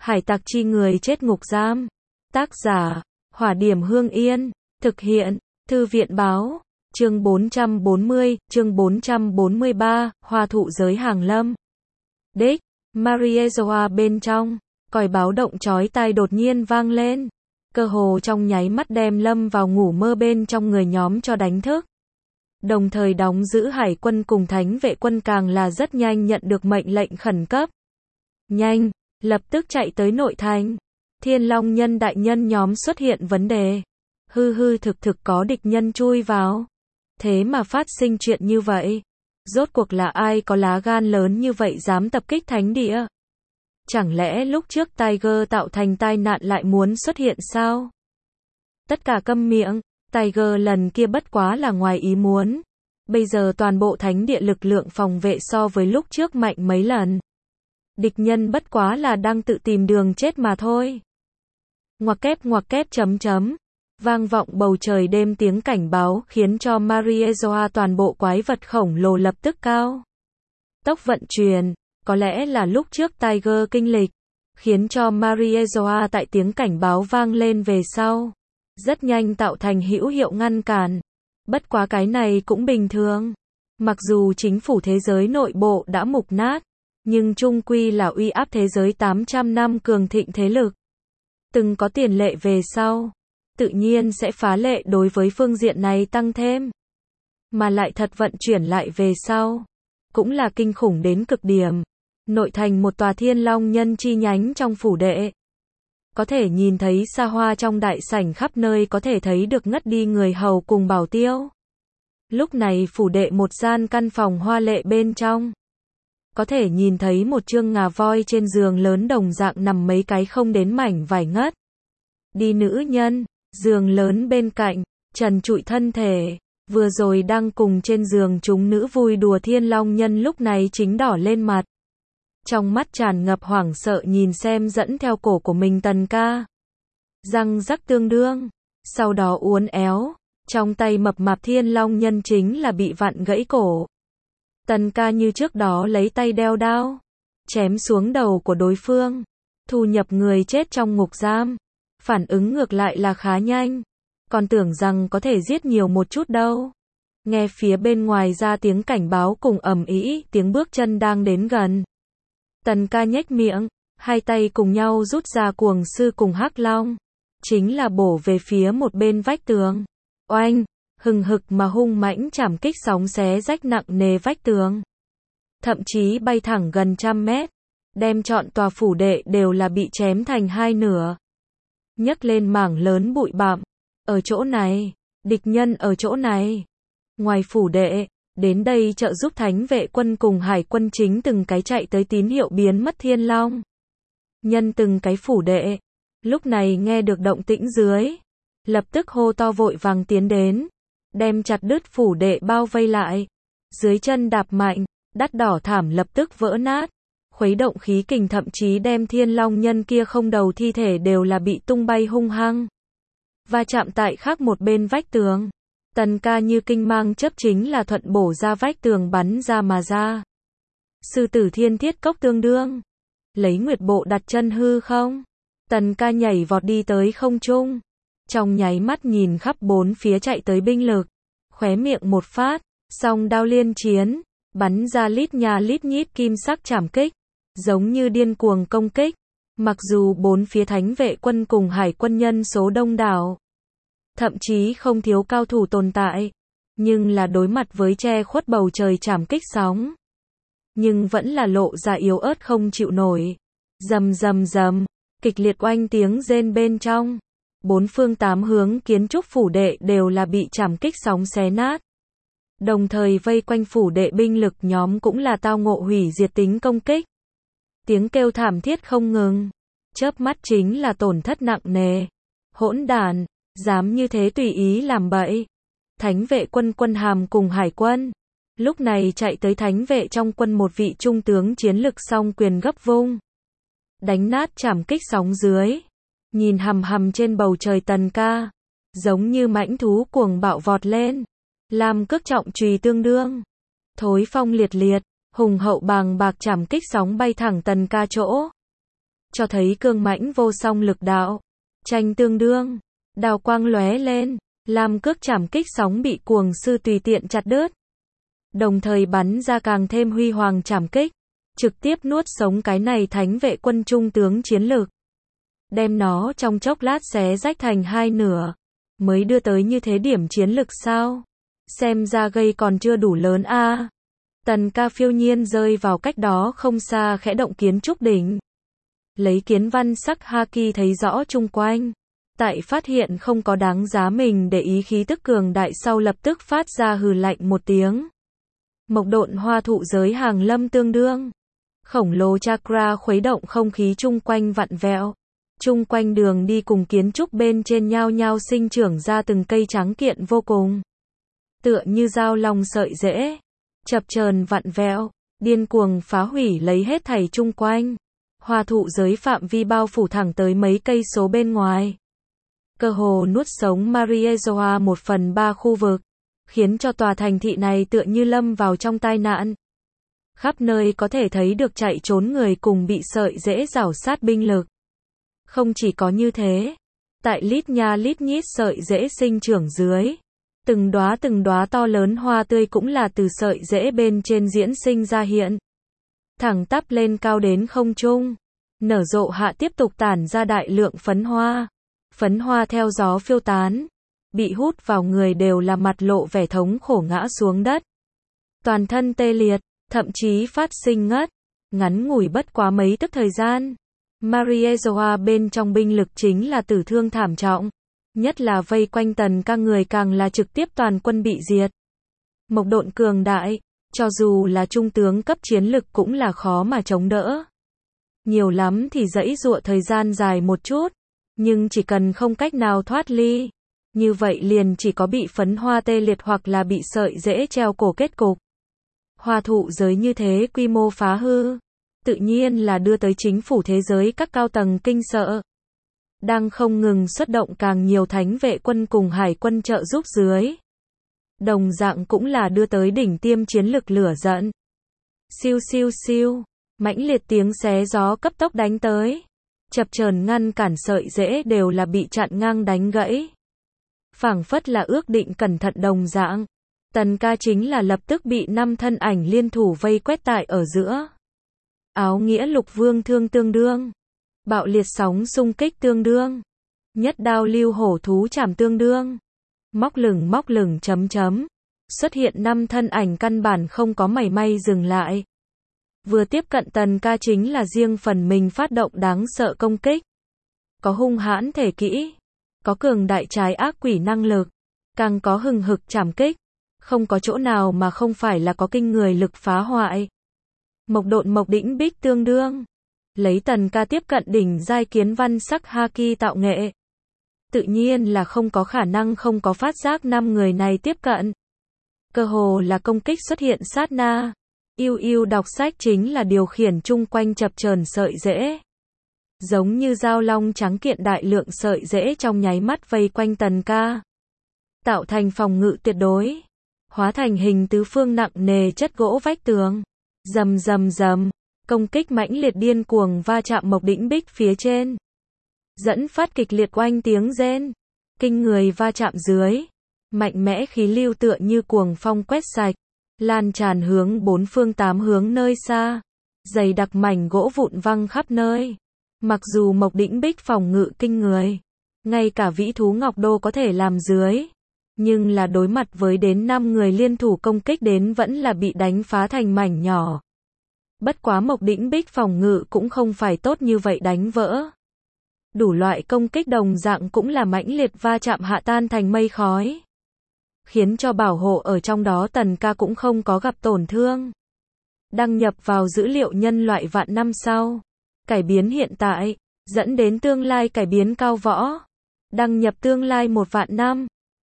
Hải tặc chi người chết ngục giam. Tác giả, Hỏa Điểm Hương Yên. Thực hiện, Thư viện báo. Chương 440, chương 443, Hoa thụ giới hàng lâm. Đích, Mariejoa bên trong, còi báo động chói tai đột nhiên vang lên. Cơ hồ trong nháy mắt đem lâm vào ngủ mơ bên trong người nhóm cho đánh thức. Đồng thời đóng giữ hải quân cùng thánh vệ quân càng là rất nhanh nhận được mệnh lệnh khẩn cấp. Nhanh, lập tức chạy tới nội thành. Thiên Long Nhân đại nhân nhóm xuất hiện vấn đề. Thực có địch nhân chui vào. Thế mà phát sinh chuyện như vậy. Rốt cuộc là ai có lá gan lớn như vậy dám tập kích thánh địa? Chẳng lẽ lúc trước Tiger tạo thành tai nạn lại muốn xuất hiện sao? Tất cả câm miệng, Tiger lần kia bất quá là ngoài ý muốn. Bây giờ toàn bộ thánh địa lực lượng phòng vệ so với lúc trước mạnh mấy lần. Địch nhân bất quá là đang tự tìm đường chết mà thôi. Ngoặc kép chấm. Vang vọng bầu trời đêm tiếng cảnh báo khiến cho Mariejoa toàn bộ quái vật khổng lồ lập tức cao tốc vận chuyển. Có lẽ là lúc trước Tiger kinh lịch, khiến cho Mariejoa tại tiếng cảnh báo vang lên về sau, rất nhanh tạo thành hữu hiệu ngăn cản. Bất quá cái này cũng bình thường. Mặc dù chính phủ thế giới nội bộ đã mục nát, nhưng chung quy là uy áp thế giới 800 năm cường thịnh thế lực. Từng có tiền lệ về sau, tự nhiên sẽ phá lệ đối với phương diện này tăng thêm. Mà lại thật vận chuyển lại về sau, cũng là kinh khủng đến cực điểm. Nội thành một tòa Thiên Long Nhân chi nhánh trong phủ đệ. Có thể nhìn thấy xa hoa trong đại sảnh khắp nơi có thể thấy được ngất đi người hầu cùng bảo tiêu. Lúc này phủ đệ một gian căn phòng hoa lệ bên trong. Có thể nhìn thấy một chương ngà voi trên giường lớn đồng dạng nằm mấy cái không đến mảnh vải ngất. Đi nữ nhân, giường lớn bên cạnh, trần trụi thân thể. Vừa rồi đang cùng trên giường chúng nữ vui đùa Thiên Long Nhân lúc này chính đỏ lên mặt. Trong mắt tràn ngập hoảng sợ nhìn xem dẫn theo cổ của mình Tần ca. Răng rắc tương đương. Sau đó uốn éo. Trong tay mập mạp Thiên Long Nhân chính là bị vặn gãy cổ. Tần ca như trước đó lấy tay đeo đao. Chém xuống đầu của đối phương. Thu nhập người chết trong ngục giam. Phản ứng ngược lại là khá nhanh. Còn tưởng rằng có thể giết nhiều một chút đâu. Nghe phía bên ngoài ra tiếng cảnh báo cùng ầm ĩ, tiếng bước chân đang đến gần. Tần ca nhếch miệng, hai tay cùng nhau rút ra cuồng sư cùng hắc long. Chính là bổ về phía một bên vách tường. Oanh, hừng hực mà hung mãnh chảm kích sóng xé rách nặng nề vách tường. Thậm chí bay thẳng gần 100 mét. Đem trọn tòa phủ đệ đều là bị chém thành hai nửa. Nhấc lên mảng lớn bụi bặm. Ở chỗ này, địch nhân ở chỗ này. Ngoài phủ đệ, đến đây trợ giúp thánh vệ quân cùng hải quân chính từng cái chạy tới tín hiệu biến mất Thiên Long Nhân từng cái phủ đệ. Lúc này nghe được động tĩnh dưới, lập tức hô to vội vàng tiến đến, đem chặt đứt phủ đệ bao vây lại. Dưới chân đạp mạnh, đắt đỏ thảm lập tức vỡ nát, khuấy động khí kình thậm chí đem Thiên Long Nhân kia không đầu thi thể đều là bị tung bay hung hăng. Và chạm tại khác một bên vách tường. Tần ca như kinh mang chấp chính là thuận bổ ra vách tường bắn ra mà ra. Sư tử thiên thiết cốc tương đương. Lấy nguyệt bộ đặt chân hư không. Tần ca nhảy vọt đi tới không trung. Trong nháy mắt nhìn khắp bốn phía chạy tới binh lực. Khóe miệng một phát, song đao liên chiến. Bắn ra lít nhà lít nhít kim sắc chảm kích. Giống như điên cuồng công kích. Mặc dù bốn phía thánh vệ quân cùng hải quân nhân số đông đảo. Thậm chí không thiếu cao thủ tồn tại. Nhưng là đối mặt với che khuất bầu trời chảm kích sóng. Nhưng vẫn là lộ ra yếu ớt không chịu nổi. Rầm, kịch liệt oanh tiếng rên bên trong. Bốn phương tám hướng kiến trúc phủ đệ đều là bị chảm kích sóng xé nát. Đồng thời vây quanh phủ đệ binh lực nhóm cũng là tao ngộ hủy diệt tính công kích. Tiếng kêu thảm thiết không ngừng. Chớp mắt chính là tổn thất nặng nề. Hỗn đản, dám như thế tùy ý làm bậy. Thánh vệ quân quân hàm cùng hải quân. Lúc này chạy tới thánh vệ trong quân một vị trung tướng chiến lực song quyền gấp vung. Đánh nát chảm kích sóng dưới. Nhìn hằm trên bầu trời Tần ca. Giống như mãnh thú cuồng bạo vọt lên. Làm cước trọng chùy tương đương. Thối phong liệt liệt, hùng hậu bàng bạc chảm kích sóng bay thẳng Tần ca chỗ. cho thấy cương mãnh vô song lực đạo. Tranh tương đương, đào quang lóe lên, làm cước chảm kích sóng bị cuồng sư tùy tiện chặt đứt. Đồng thời bắn ra càng thêm huy hoàng chảm kích, trực tiếp nuốt sống cái này thánh vệ quân trung tướng chiến lược. Đem nó trong chốc lát xé rách thành hai nửa, mới đưa tới như thế điểm chiến lực sao? Xem ra gây còn chưa đủ lớn a. Tần Ca phiêu nhiên rơi vào cách đó không xa khẽ động kiến trúc đỉnh. Lấy kiến văn sắc haki thấy rõ chung quanh. Tại phát hiện không có đáng giá mình để ý khí tức cường đại sau lập tức phát ra hừ lạnh một tiếng. Mộc độn hoa thụ giới hàng lâm tương đương. Khổng lồ chakra khuấy động không khí chung quanh vặn vẹo. Chung quanh đường đi cùng kiến trúc bên trên nhao nhao sinh trưởng ra từng cây trắng kiện vô cùng. Tựa như dao long sợi rễ. Chập chờn vặn vẹo, điên cuồng phá hủy lấy hết thảy chung quanh. Hoa thụ giới phạm vi bao phủ thẳng tới mấy cây số bên ngoài. Cơ hồ nuốt sống Mariejoa 1/3 khu vực, khiến cho tòa thành thị này tựa như lâm vào trong tai nạn. Khắp nơi có thể thấy được chạy trốn người cùng bị sợi rễ rảo sát binh lực. Không chỉ có như thế, tại lít nha lít nhít sợi rễ sinh trưởng dưới, từng đóa to lớn hoa tươi cũng là từ sợi rễ bên trên diễn sinh ra hiện. Thẳng tắp lên cao đến không trung, nở rộ hạ tiếp tục tản ra đại lượng phấn hoa. Phấn hoa theo gió phiêu tán, bị hút vào người đều là mặt lộ vẻ thống khổ ngã xuống đất. Toàn thân tê liệt, thậm chí phát sinh ngất. Ngắn ngủi bất quá mấy tức thời gian, Mariejoa bên trong binh lực chính là tử thương thảm trọng. Nhất là vây quanh Tần Ca người càng là trực tiếp toàn quân bị diệt. Mộc độn cường đại, cho dù là trung tướng cấp chiến lực cũng là khó mà chống đỡ. Nhiều lắm thì giãy giụa thời gian dài một chút, nhưng chỉ cần không cách nào thoát ly, như vậy liền chỉ có bị phấn hoa tê liệt hoặc là bị sợi rễ treo cổ kết cục. Hoa thụ giới như thế quy mô phá hư, tự nhiên là đưa tới chính phủ thế giới các cao tầng kinh sợ. Đang không ngừng xuất động càng nhiều thánh vệ quân cùng hải quân trợ giúp dưới. Đồng dạng cũng là đưa tới đỉnh tiêm chiến lực lửa giận. Siêu siêu siêu, mãnh liệt tiếng xé gió cấp tốc đánh tới. Chập chờn ngăn cản sợi rễ đều là bị chặn ngang đánh gãy. Phảng phất là ước định cẩn thận đồng dạng. Tần Ca chính là lập tức bị 5 thân ảnh liên thủ vây quét tại ở giữa. Áo nghĩa lục vương thương tương đương. Bạo liệt sóng xung kích tương đương. Nhất đao lưu hổ thú chảm tương đương. Móc lửng chấm chấm. Xuất hiện 5 thân ảnh căn bản không có mảy may dừng lại. Vừa tiếp cận Tần Ca chính là riêng phần mình phát động đáng sợ công kích. Có hung hãn thể kỹ. Có cường đại trái ác quỷ năng lực. Càng có hừng hực chảm kích. Không có chỗ nào mà không phải là có kinh người lực phá hoại. Mộc độn mộc đĩnh bích tương đương. Lấy Tần Ca tiếp cận đỉnh giai kiến văn sắc haki tạo nghệ. Tự nhiên là không có khả năng không có phát giác 5 người này tiếp cận. Cơ hồ là công kích xuất hiện sát na. Yêu đọc sách chính là điều khiển chung quanh chập chờn sợi rễ. Giống như dao long trắng kiện đại lượng sợi rễ trong nháy mắt vây quanh Tần Ca. Tạo thành phòng ngự tuyệt đối. Hóa thành hình tứ phương nặng nề chất gỗ vách tường. Rầm rầm rầm. Công kích mãnh liệt điên cuồng va chạm mộc đĩnh bích phía trên. Dẫn phát kịch liệt oanh tiếng rên. Kinh người va chạm dưới. Mạnh mẽ khí lưu tựa như cuồng phong quét sạch. Lan tràn hướng 4 phương 8 hướng nơi xa. Dày đặc mảnh gỗ vụn văng khắp nơi. Mặc dù mộc đĩnh bích phòng ngự kinh người. Ngay cả vĩ thú ngọc đô có thể làm dưới. Nhưng là đối mặt với đến 5 người liên thủ công kích đến vẫn là bị đánh phá thành mảnh nhỏ. Bất quá mộc đĩnh bích phòng ngự cũng không phải tốt như vậy đánh vỡ. Đủ loại công kích đồng dạng cũng là mãnh liệt va chạm hạ tan thành mây khói. Khiến cho bảo hộ ở trong đó Tần Ca cũng không có gặp tổn thương. Đăng nhập vào dữ liệu nhân loại vạn năm sau. Cải biến hiện tại, dẫn đến tương lai cải biến cao võ. Đăng nhập tương lai 1 vạn năm.